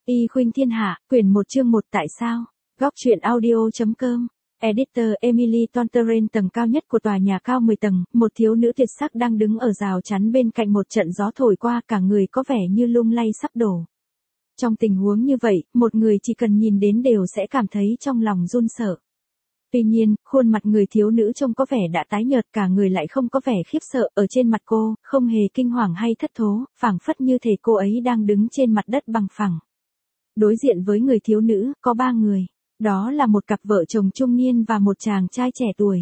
Y Khuynh Thiên Hạ, quyển 1 chương 1 tại sao? Góc truyện audio.com. Editor Emily Tontoren. Tầng cao nhất của tòa nhà cao 10 tầng, một thiếu nữ tuyệt sắc đang đứng ở rào chắn bên cạnh một trận gió thổi qua, cả người có vẻ như lung lay sắp đổ. Trong tình huống như vậy, một người chỉ cần nhìn đến đều sẽ cảm thấy trong lòng run sợ. Tuy nhiên, khuôn mặt người thiếu nữ trông có vẻ đã tái nhợt, cả người lại không có vẻ khiếp sợ, ở trên mặt cô, không hề kinh hoàng hay thất thố, phảng phất như thể cô ấy đang đứng trên mặt đất bằng phẳng. Đối diện với người thiếu nữ, có 3 người. Đó là một cặp vợ chồng trung niên và một chàng trai trẻ tuổi.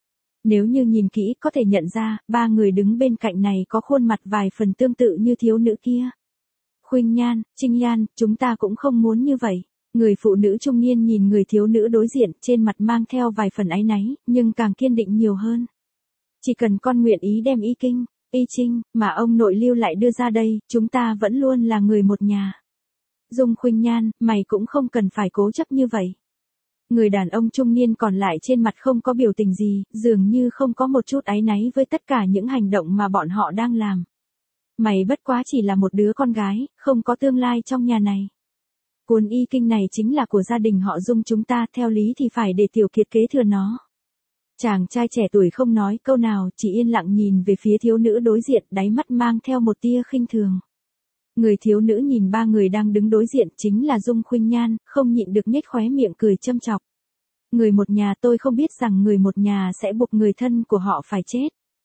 Nếu như nhìn kỹ có thể nhận ra, 3 người đứng bên cạnh này có khuôn mặt vài phần tương tự như thiếu nữ kia. Khuynh Nhan, Trinh Nhan, chúng ta cũng không muốn như vậy. Người phụ nữ trung niên nhìn người thiếu nữ đối diện, trên mặt mang theo vài phần áy náy, nhưng càng kiên định nhiều hơn. Chỉ cần con nguyện ý đem y kinh, y trinh, mà ông nội lưu lại đưa ra đây, chúng ta vẫn luôn là người một nhà. Dung Khuynh Nhan, mày cũng không cần phải cố chấp như vậy. Người đàn ông trung niên còn lại trên mặt không có biểu tình gì, dường như không có một chút áy náy với tất cả những hành động mà bọn họ đang làm. Mày bất quá chỉ là một đứa con gái, không có tương lai trong nhà này. Cuốn y kinh này chính là của gia đình họ Dung chúng ta, theo lý thì phải để Tiểu Kiệt kế thừa nó. Chàng trai trẻ tuổi không nói câu nào, chỉ yên lặng nhìn về phía thiếu nữ đối diện, đáy mắt mang theo một tia khinh thường. Người thiếu nữ nhìn 3 người đang đứng đối diện chính là Dung Khuynh Nhan, không nhịn được nhếch khóe miệng cười châm chọc. Người một nhà, tôi không biết rằng người một nhà sẽ buộc người thân của họ phải chết.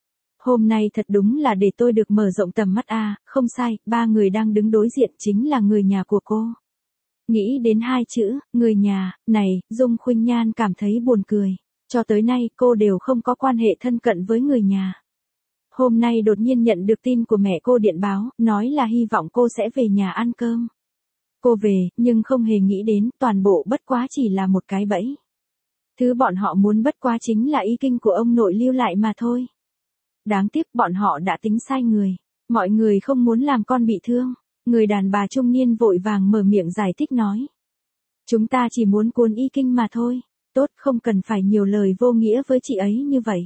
Hôm nay thật đúng là để tôi được mở rộng tầm mắt a, không sai, 3 người đang đứng đối diện chính là người nhà của cô. Nghĩ đến 2 chữ, người nhà, này, Dung Khuynh Nhan cảm thấy buồn cười. Cho tới nay cô đều không có quan hệ thân cận với người nhà. Hôm nay đột nhiên nhận được tin của mẹ cô điện báo, nói là hy vọng cô sẽ về nhà ăn cơm. Cô về, nhưng không hề nghĩ đến, toàn bộ bất quá chỉ là một cái bẫy. Thứ bọn họ muốn bất quá chính là y kinh của ông nội lưu lại mà thôi. Đáng tiếc bọn họ đã tính sai người. Mọi người không muốn làm con bị thương. Người đàn bà trung niên vội vàng mở miệng giải thích nói. Chúng ta chỉ muốn cuốn y kinh mà thôi. Tốt, không cần phải nhiều lời vô nghĩa với chị ấy như vậy.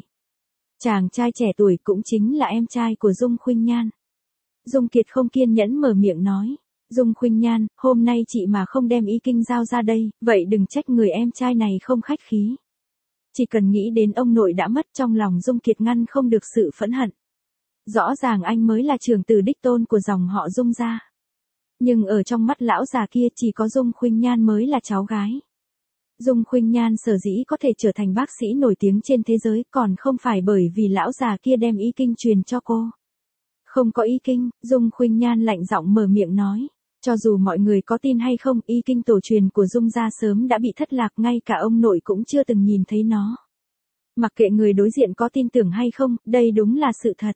Chàng trai trẻ tuổi cũng chính là em trai của Dung Khuynh Nhan. Dung Kiệt không kiên nhẫn mở miệng nói. Dung Khuynh Nhan, hôm nay chị mà không đem y kinh giao ra đây, vậy đừng trách người em trai này không khách khí. Chỉ cần nghĩ đến ông nội đã mất, trong lòng Dung Kiệt ngăn không được sự phẫn hận. Rõ ràng anh mới là trưởng tử đích tôn của dòng họ Dung gia. Nhưng ở trong mắt lão già kia chỉ có Dung Khuynh Nhan mới là cháu gái. Dung Khuynh Nhan sở dĩ có thể trở thành bác sĩ nổi tiếng trên thế giới còn không phải bởi vì lão già kia đem y kinh truyền cho cô. Không có y kinh, Dung Khuynh Nhan lạnh giọng mở miệng nói. Cho dù mọi người có tin hay không, y kinh tổ truyền của Dung gia sớm đã bị thất lạc, ngay cả ông nội cũng chưa từng nhìn thấy nó. Mặc kệ người đối diện có tin tưởng hay không, đây đúng là sự thật.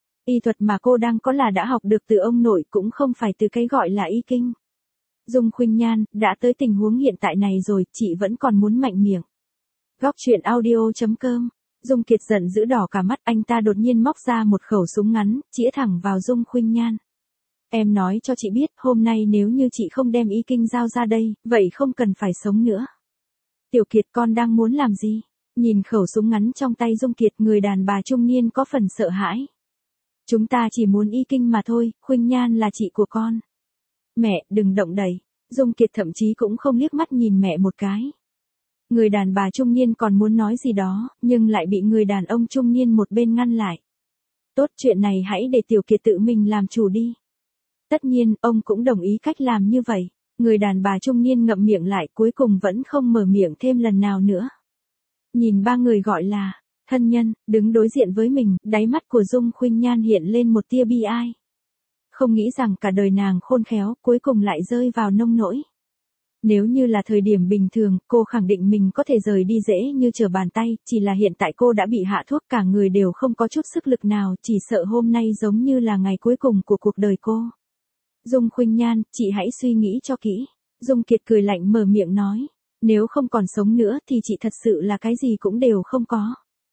Y thuật mà cô đang có là đã học được từ ông nội, cũng không phải từ cái gọi là y kinh. Dung Khuynh Nhan, đã tới tình huống hiện tại này rồi, chị vẫn còn muốn mạnh miệng. Góc truyện audio.com. Dung Kiệt giận dữ đỏ cả mắt, anh ta đột nhiên móc ra một khẩu súng ngắn, chĩa thẳng vào Dung Khuynh Nhan. Em nói cho chị biết, hôm nay nếu như chị không đem y kinh giao ra đây, vậy không cần phải sống nữa. Tiểu Kiệt, con đang muốn làm gì? Nhìn khẩu súng ngắn trong tay Dung Kiệt, người đàn bà trung niên có phần sợ hãi. Chúng ta chỉ muốn y kinh mà thôi, Khuynh Nhan là chị của con. Mẹ, đừng động đậy. Dung Kiệt thậm chí cũng không liếc mắt nhìn mẹ một cái. Người đàn bà trung niên còn muốn nói gì đó, nhưng lại bị người đàn ông trung niên một bên ngăn lại. Tốt, chuyện này hãy để Tiểu Kiệt tự mình làm chủ đi. Tất nhiên, ông cũng đồng ý cách làm như vậy. Người đàn bà trung niên ngậm miệng lại, cuối cùng vẫn không mở miệng thêm lần nào nữa. Nhìn 3 người gọi là thân nhân, đứng đối diện với mình, đáy mắt của Dung Khuynh Nhan hiện lên một tia bi ai. Không nghĩ rằng cả đời nàng khôn khéo, cuối cùng lại rơi vào nông nỗi. Nếu như là thời điểm bình thường, cô khẳng định mình có thể rời đi dễ như trở bàn tay, chỉ là hiện tại cô đã bị hạ thuốc, cả người đều không có chút sức lực nào, chỉ sợ hôm nay giống như là ngày cuối cùng của cuộc đời cô. Dung Khuynh Nhan, chị hãy suy nghĩ cho kỹ. Dung Kiệt cười lạnh mở miệng nói. Nếu không còn sống nữa thì chị thật sự là cái gì cũng đều không có.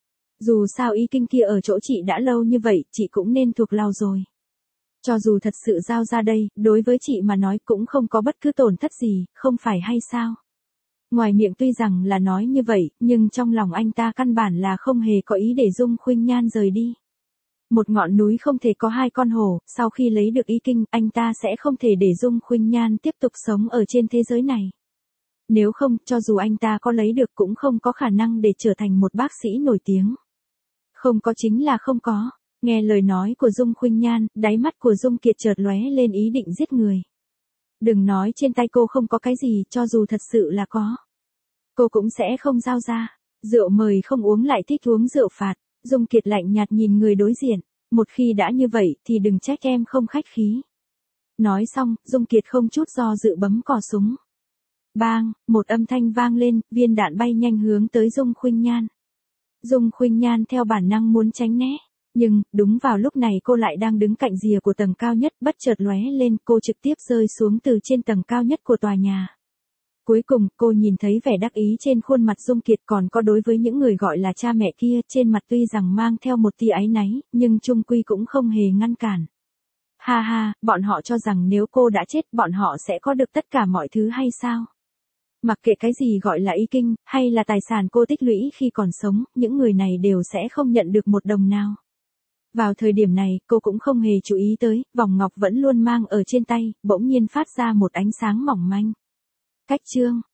Dù sao y kinh kia ở chỗ chị đã lâu như vậy, chị cũng nên thuộc lòng rồi. Cho dù thật sự giao ra đây, đối với chị mà nói cũng không có bất cứ tổn thất gì, không phải hay sao? Ngoài miệng tuy rằng là nói như vậy, nhưng trong lòng anh ta căn bản là không hề có ý để Dung Khuynh Nhan rời đi. Một ngọn núi không thể có hai con hổ, sau khi lấy được y kinh, anh ta sẽ không thể để Dung Khuynh Nhan tiếp tục sống ở trên thế giới này. Nếu không, cho dù anh ta có lấy được cũng không có khả năng để trở thành một bác sĩ nổi tiếng. Không có chính là không có. Nghe lời nói của Dung Khuynh Nhan, đáy mắt của Dung Kiệt chợt lóe lên ý định giết người. Đừng nói trên tay cô không có cái gì, cho dù thật sự là có, cô cũng sẽ không giao ra. Rượu mời không uống lại thích uống rượu phạt. Dung Kiệt lạnh nhạt nhìn người đối diện. Một khi đã như vậy thì đừng trách em không khách khí. Nói xong, Dung Kiệt không chút do dự bấm cò súng. Bang, một âm thanh vang lên, viên đạn bay nhanh hướng tới Dung Khuynh Nhan. Dung Khuynh Nhan theo bản năng muốn tránh né. Nhưng, đúng vào lúc này cô lại đang đứng cạnh rìa của tầng cao nhất, bất chợt lóe lên, cô trực tiếp rơi xuống từ trên tầng cao nhất của tòa nhà. Cuối cùng, cô nhìn thấy vẻ đắc ý trên khuôn mặt Dung Kiệt, còn có đối với những người gọi là cha mẹ kia, trên mặt tuy rằng mang theo một tia áy náy, nhưng chung quy cũng không hề ngăn cản. Ha ha, bọn họ cho rằng nếu cô đã chết, bọn họ sẽ có được tất cả mọi thứ hay sao? Mặc kệ cái gì gọi là y kinh, hay là tài sản cô tích lũy khi còn sống, những người này đều sẽ không nhận được một đồng nào. Vào thời điểm này, cô cũng không hề chú ý tới, vòng ngọc vẫn luôn mang ở trên tay, bỗng nhiên phát ra một ánh sáng mỏng manh. Cách chương